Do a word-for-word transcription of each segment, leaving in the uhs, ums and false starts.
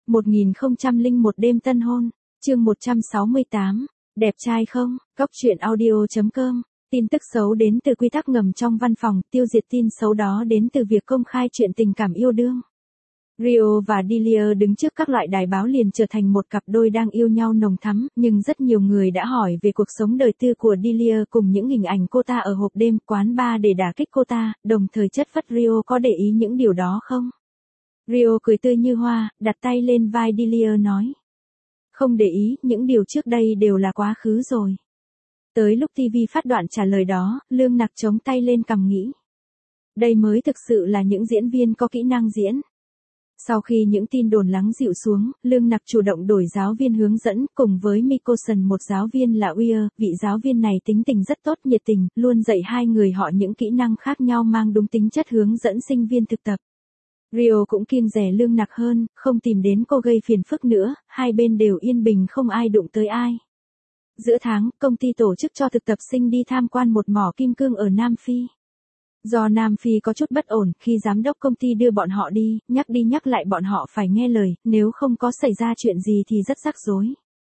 một nghìn không trăm lẻ một đêm tân hôn, chương một trăm sáu mươi tám, đẹp trai không, Cóc truyện audio chấm com. Tin tức xấu đến từ quy tắc ngầm trong văn phòng, tiêu diệt tin xấu đó đến từ việc công khai chuyện tình cảm yêu đương. Rio và Delia đứng trước các loại đài báo liền trở thành một cặp đôi đang yêu nhau nồng thắm, nhưng rất nhiều người đã hỏi về cuộc sống đời tư của Delia cùng những hình ảnh cô ta ở hộp đêm, quán bar để đả kích cô ta, đồng thời chất vấn Rio có để ý những điều đó không. Rio cười tươi như hoa, đặt tay lên vai Delia nói. Không để ý, những điều trước đây đều là quá khứ rồi. Tới lúc ti vi phát đoạn trả lời đó, Lương Nặc chống tay lên cằm nghĩ. Đây mới thực sự là những diễn viên có kỹ năng diễn. Sau khi những tin đồn lắng dịu xuống, Lương Nặc chủ động đổi giáo viên hướng dẫn, cùng với Mikosan một giáo viên là Weir, vị giáo viên này tính tình rất tốt, nhiệt tình, luôn dạy hai người họ những kỹ năng khác nhau mang đúng tính chất hướng dẫn sinh viên thực tập. Rio cũng kiêng dè Lương Nặc hơn, không tìm đến cô gây phiền phức nữa, hai bên đều yên bình không ai đụng tới ai. Giữa tháng, công ty tổ chức cho thực tập sinh đi tham quan một mỏ kim cương ở Nam Phi. Do Nam Phi có chút bất ổn, khi giám đốc công ty đưa bọn họ đi, nhắc đi nhắc lại bọn họ phải nghe lời, nếu không có xảy ra chuyện gì thì rất rắc rối.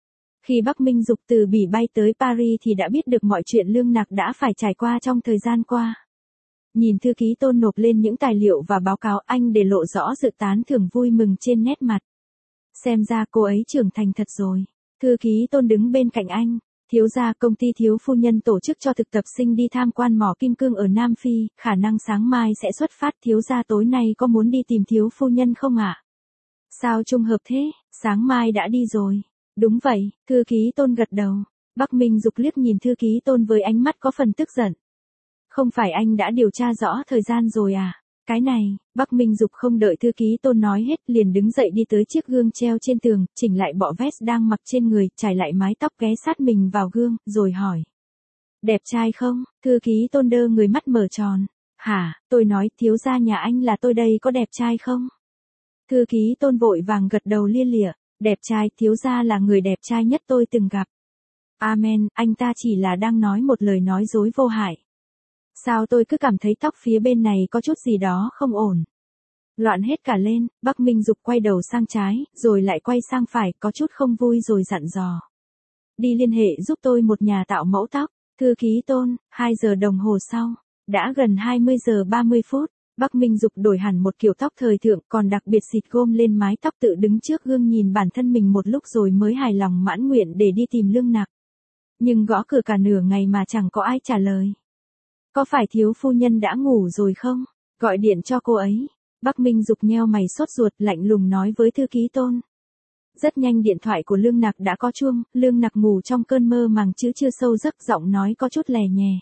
Khi Bắc Minh Dục từ Bỉ bay tới Paris thì đã biết được mọi chuyện Lương Nặc đã phải trải qua trong thời gian qua. Nhìn thư ký Tôn nộp lên những tài liệu và báo cáo, anh để lộ rõ sự tán thưởng vui mừng trên nét mặt. Xem ra cô ấy trưởng thành thật rồi. Thư ký Tôn đứng bên cạnh anh. Thiếu gia, công ty Thiếu phu nhân tổ chức cho thực tập sinh đi tham quan mỏ kim cương ở Nam Phi, khả năng sáng mai sẽ xuất phát, thiếu gia tối nay có muốn đi tìm thiếu phu nhân không ạ? À? Sao trùng hợp thế, sáng mai đã đi rồi. Đúng vậy, thư ký Tôn gật đầu. Bắc Minh Dục liếc nhìn thư ký Tôn với ánh mắt có phần tức giận. Không phải anh đã điều tra rõ thời gian rồi à? Cái này, Bắc Minh Dục không đợi thư ký Tôn nói hết, liền đứng dậy đi tới chiếc gương treo trên tường, chỉnh lại bộ vest đang mặc trên người, trải lại mái tóc, ghé sát mình vào gương, rồi hỏi. Đẹp trai không? Thư ký Tôn đơ người, mắt mở tròn. Hả, tôi nói, thiếu gia nhà anh là tôi đây, có đẹp trai không? Thư ký Tôn vội vàng gật đầu lia lịa. Đẹp trai, thiếu gia là người đẹp trai nhất tôi từng gặp. Amen, anh ta chỉ là đang nói một lời nói dối vô hại. Sao tôi cứ cảm thấy tóc phía bên này có chút gì đó không ổn. Loạn hết cả lên, Bắc Minh Dục quay đầu sang trái, rồi lại quay sang phải, có chút không vui rồi dặn dò. Đi liên hệ giúp tôi một nhà tạo mẫu tóc. Thư ký Tôn, hai giờ đồng hồ sau, đã gần hai mươi giờ ba mươi phút, Bắc Minh Dục đổi hẳn một kiểu tóc thời thượng, còn đặc biệt xịt gôm lên mái tóc, tự đứng trước gương nhìn bản thân mình một lúc rồi mới hài lòng mãn nguyện để đi tìm Lương Nặc. Nhưng gõ cửa cả nửa ngày mà chẳng có ai trả lời. Có phải thiếu phu nhân đã ngủ rồi không? Gọi điện cho cô ấy. Bắc Minh Dục nheo mày sốt ruột, lạnh lùng nói với thư ký Tôn. Rất nhanh điện thoại của Lương Nặc đã có chuông, Lương Nặc ngủ trong cơn mơ màng chứ chưa sâu giấc, giọng nói có chút lè nhè.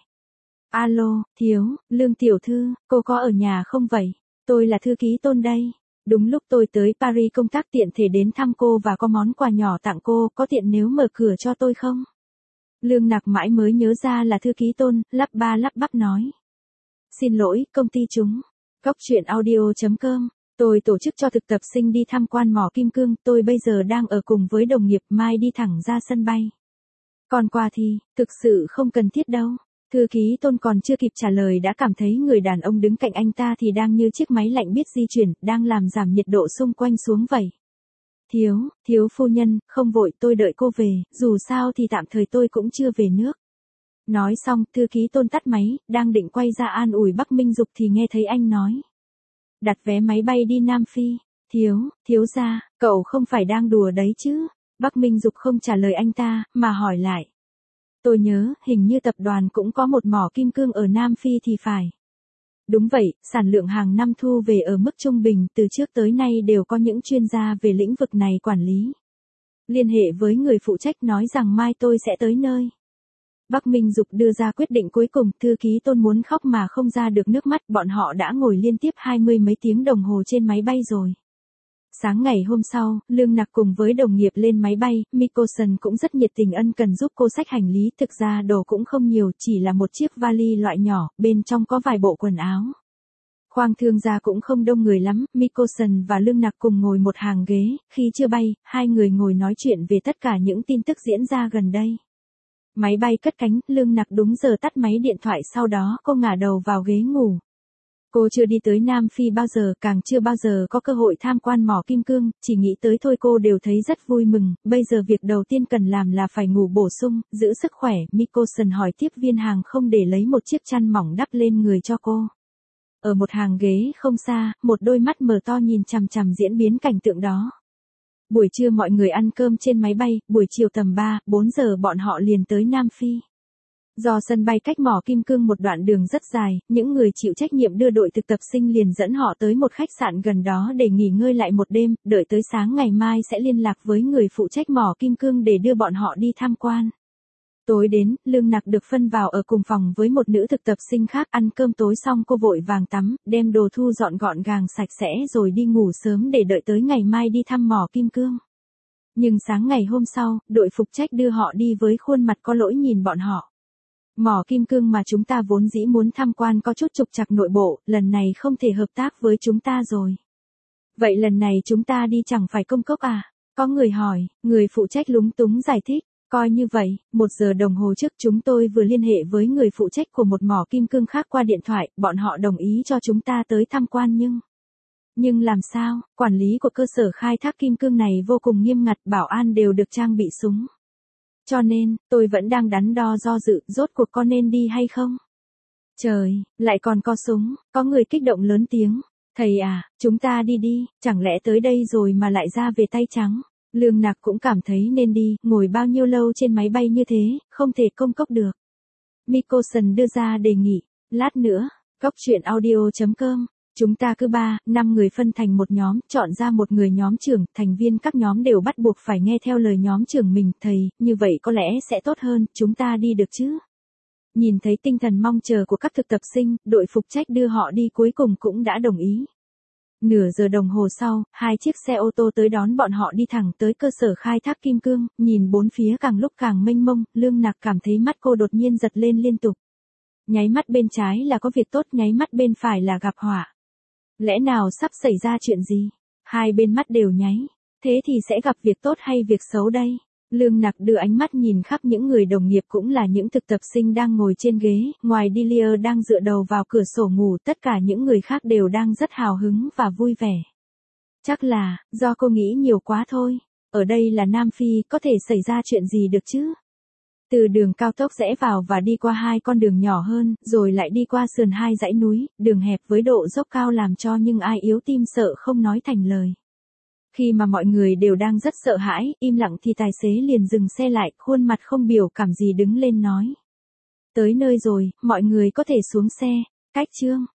Alo, Thiếu, Lương tiểu thư, cô có ở nhà không vậy? Tôi là thư ký Tôn đây. Đúng lúc tôi tới Paris công tác, tiện thể đến thăm cô và có món quà nhỏ tặng cô, có tiện nếu mở cửa cho tôi không? Lương Nặc mãi mới nhớ ra là thư ký Tôn, lắp ba lắp bắp nói. Xin lỗi, công ty chúng. Cóc truyện audio chấm com. Tôi tổ chức cho thực tập sinh đi tham quan mỏ kim cương, tôi bây giờ đang ở cùng với đồng nghiệp, mai đi thẳng ra sân bay. Còn quà thì, thực sự không cần thiết đâu. Thư ký Tôn còn chưa kịp trả lời đã cảm thấy người đàn ông đứng cạnh anh ta thì đang như chiếc máy lạnh biết di chuyển, đang làm giảm nhiệt độ xung quanh xuống vậy. Thiếu, thiếu phu nhân, không vội, tôi đợi cô về, dù sao thì tạm thời tôi cũng chưa về nước. Nói xong, thư ký Tôn tắt máy, đang định quay ra an ủi Bắc Minh Dục thì nghe thấy anh nói. Đặt vé máy bay đi Nam Phi. Thiếu, thiếu gia, cậu không phải đang đùa đấy chứ? Bắc Minh Dục không trả lời anh ta, mà hỏi lại. Tôi nhớ, hình như tập đoàn cũng có một mỏ kim cương ở Nam Phi thì phải. Đúng vậy, sản lượng hàng năm thu về ở mức trung bình, từ trước tới nay đều có những chuyên gia về lĩnh vực này quản lý. Liên hệ với người phụ trách nói rằng mai tôi sẽ tới nơi. Bắc Minh Dục đưa ra quyết định cuối cùng, thư ký Tôn muốn khóc mà không ra được nước mắt, bọn họ đã ngồi liên tiếp hai mươi mấy tiếng đồng hồ trên máy bay rồi. Sáng ngày hôm sau, Lương Nặc cùng với đồng nghiệp lên máy bay, Mikosan cũng rất nhiệt tình ân cần giúp cô xách hành lý, thực ra đồ cũng không nhiều, chỉ là một chiếc vali loại nhỏ, bên trong có vài bộ quần áo. Khoang thương gia cũng không đông người lắm, Mikosan và Lương Nặc cùng ngồi một hàng ghế, khi chưa bay, hai người ngồi nói chuyện về tất cả những tin tức diễn ra gần đây. Máy bay cất cánh, Lương Nặc đúng giờ tắt máy điện thoại, sau đó cô ngả đầu vào ghế ngủ. Cô chưa đi tới Nam Phi bao giờ, càng chưa bao giờ có cơ hội tham quan mỏ kim cương, chỉ nghĩ tới thôi cô đều thấy rất vui mừng, bây giờ việc đầu tiên cần làm là phải ngủ bổ sung, giữ sức khỏe. Mickelson hỏi tiếp viên hàng không để lấy một chiếc chăn mỏng đắp lên người cho cô. Ở một hàng ghế không xa, một đôi mắt mở to nhìn chằm chằm diễn biến cảnh tượng đó. Buổi trưa mọi người ăn cơm trên máy bay, buổi chiều tầm ba, bốn giờ bọn họ liền tới Nam Phi. Do sân bay cách mỏ kim cương một đoạn đường rất dài, những người chịu trách nhiệm đưa đội thực tập sinh liền dẫn họ tới một khách sạn gần đó để nghỉ ngơi lại một đêm, đợi tới sáng ngày mai sẽ liên lạc với người phụ trách mỏ kim cương để đưa bọn họ đi tham quan. Tối đến, Lương Nặc được phân vào ở cùng phòng với một nữ thực tập sinh khác. Ăn cơm tối xong cô vội vàng tắm, đem đồ thu dọn gọn gàng sạch sẽ rồi đi ngủ sớm để đợi tới ngày mai đi thăm mỏ kim cương. Nhưng sáng ngày hôm sau, đội phục trách đưa họ đi với khuôn mặt có lỗi nhìn bọn họ. Mỏ kim cương mà chúng ta vốn dĩ muốn tham quan có chút trục trặc nội bộ, lần này không thể hợp tác với chúng ta rồi. Vậy lần này chúng ta đi chẳng phải công cốc à? Có người hỏi, người phụ trách lúng túng giải thích. Coi như vậy, một giờ đồng hồ trước chúng tôi vừa liên hệ với người phụ trách của một mỏ kim cương khác qua điện thoại, bọn họ đồng ý cho chúng ta tới tham quan nhưng... Nhưng làm sao, quản lý của cơ sở khai thác kim cương này vô cùng nghiêm ngặt, bảo an đều được trang bị súng. Cho nên, tôi vẫn đang đắn đo do dự, rốt cuộc có nên đi hay không? Trời, lại còn có súng, có người kích động lớn tiếng. Thầy à, chúng ta đi đi, chẳng lẽ tới đây rồi mà lại ra về tay trắng? Lương Nặc cũng cảm thấy nên đi, ngồi bao nhiêu lâu trên máy bay như thế, không thể công cốc được. Mickelson đưa ra đề nghị, lát nữa, cốc truyện audio chấm com, chúng ta cứ ba, năm người phân thành một nhóm, chọn ra một người nhóm trưởng, thành viên các nhóm đều bắt buộc phải nghe theo lời nhóm trưởng mình, thầy, như vậy có lẽ sẽ tốt hơn, chúng ta đi được chứ? Nhìn thấy tinh thần mong chờ của các thực tập sinh, đội phục trách đưa họ đi cuối cùng cũng đã đồng ý. Nửa giờ đồng hồ sau, hai chiếc xe ô tô tới đón bọn họ đi thẳng tới cơ sở khai thác kim cương, nhìn bốn phía càng lúc càng mênh mông, Lương Nặc cảm thấy mắt cô đột nhiên giật lên liên tục. Nháy mắt bên trái là có việc tốt, nháy mắt bên phải là gặp họa. Lẽ nào sắp xảy ra chuyện gì? Hai bên mắt đều nháy, thế thì sẽ gặp việc tốt hay việc xấu đây? Lương Nặc đưa ánh mắt nhìn khắp những người đồng nghiệp cũng là những thực tập sinh đang ngồi trên ghế, ngoài Delia đang dựa đầu vào cửa sổ ngủ, tất cả những người khác đều đang rất hào hứng và vui vẻ. Chắc là, do cô nghĩ nhiều quá thôi, ở đây là Nam Phi, có thể xảy ra chuyện gì được chứ? Từ đường cao tốc rẽ vào và đi qua hai con đường nhỏ hơn, rồi lại đi qua sườn hai dãy núi, đường hẹp với độ dốc cao làm cho những ai yếu tim sợ không nói thành lời. Khi mà mọi người đều đang rất sợ hãi, im lặng thì tài xế liền dừng xe lại, khuôn mặt không biểu cảm gì đứng lên nói. Tới nơi rồi, mọi người có thể xuống xe. Cách chương